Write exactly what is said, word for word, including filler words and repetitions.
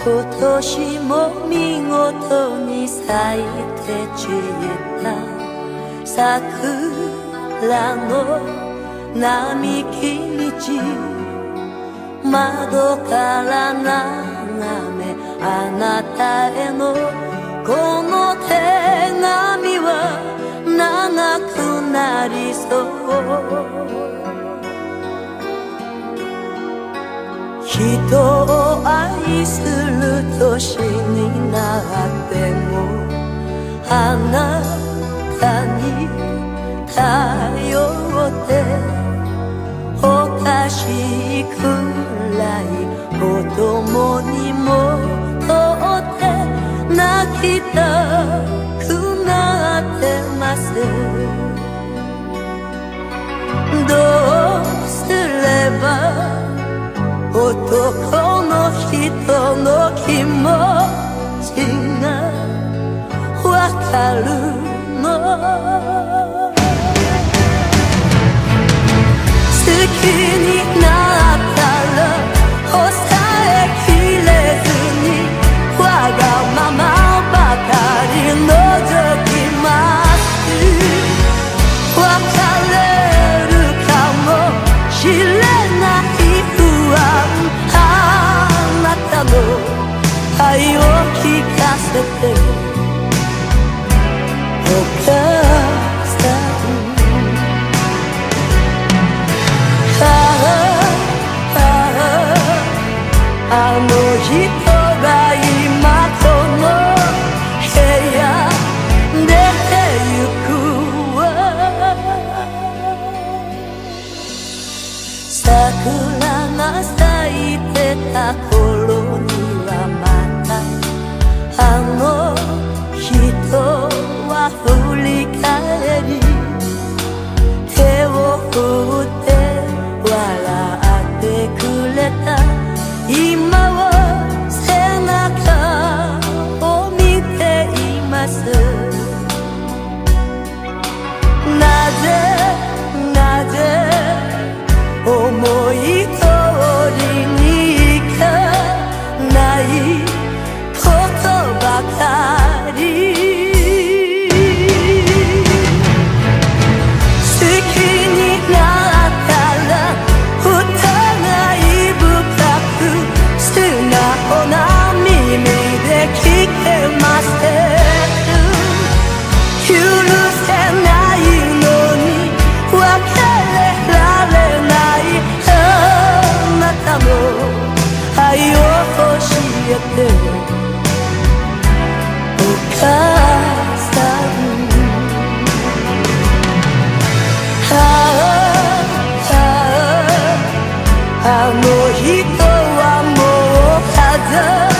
今年も見事に咲いて散った桜の並木道、窓から眺めあなたへのこの手紙は長くなりそう。人を愛する年になってもあなたに頼っておかしいくらい子供にもとって泣きたくなってます。どうすれば男の人の気持ちがわかるの。好きになったら抑えきれずにわがままばかり覗きます別れるかもしれない不安、あなたの愛を聞かせてお母さん。あの人が今この部屋出てゆくわ。桜が咲いてた頃にはまたあの人は振り返り手を振って笑ってくれた。今は背中を見ています。なぜなぜ思い通りにいかないことばかり。好きになったら疑い深く素直な耳で聞けません。許せないのに別れられないあなたの愛を教えてお母さん。あああの人はもう飾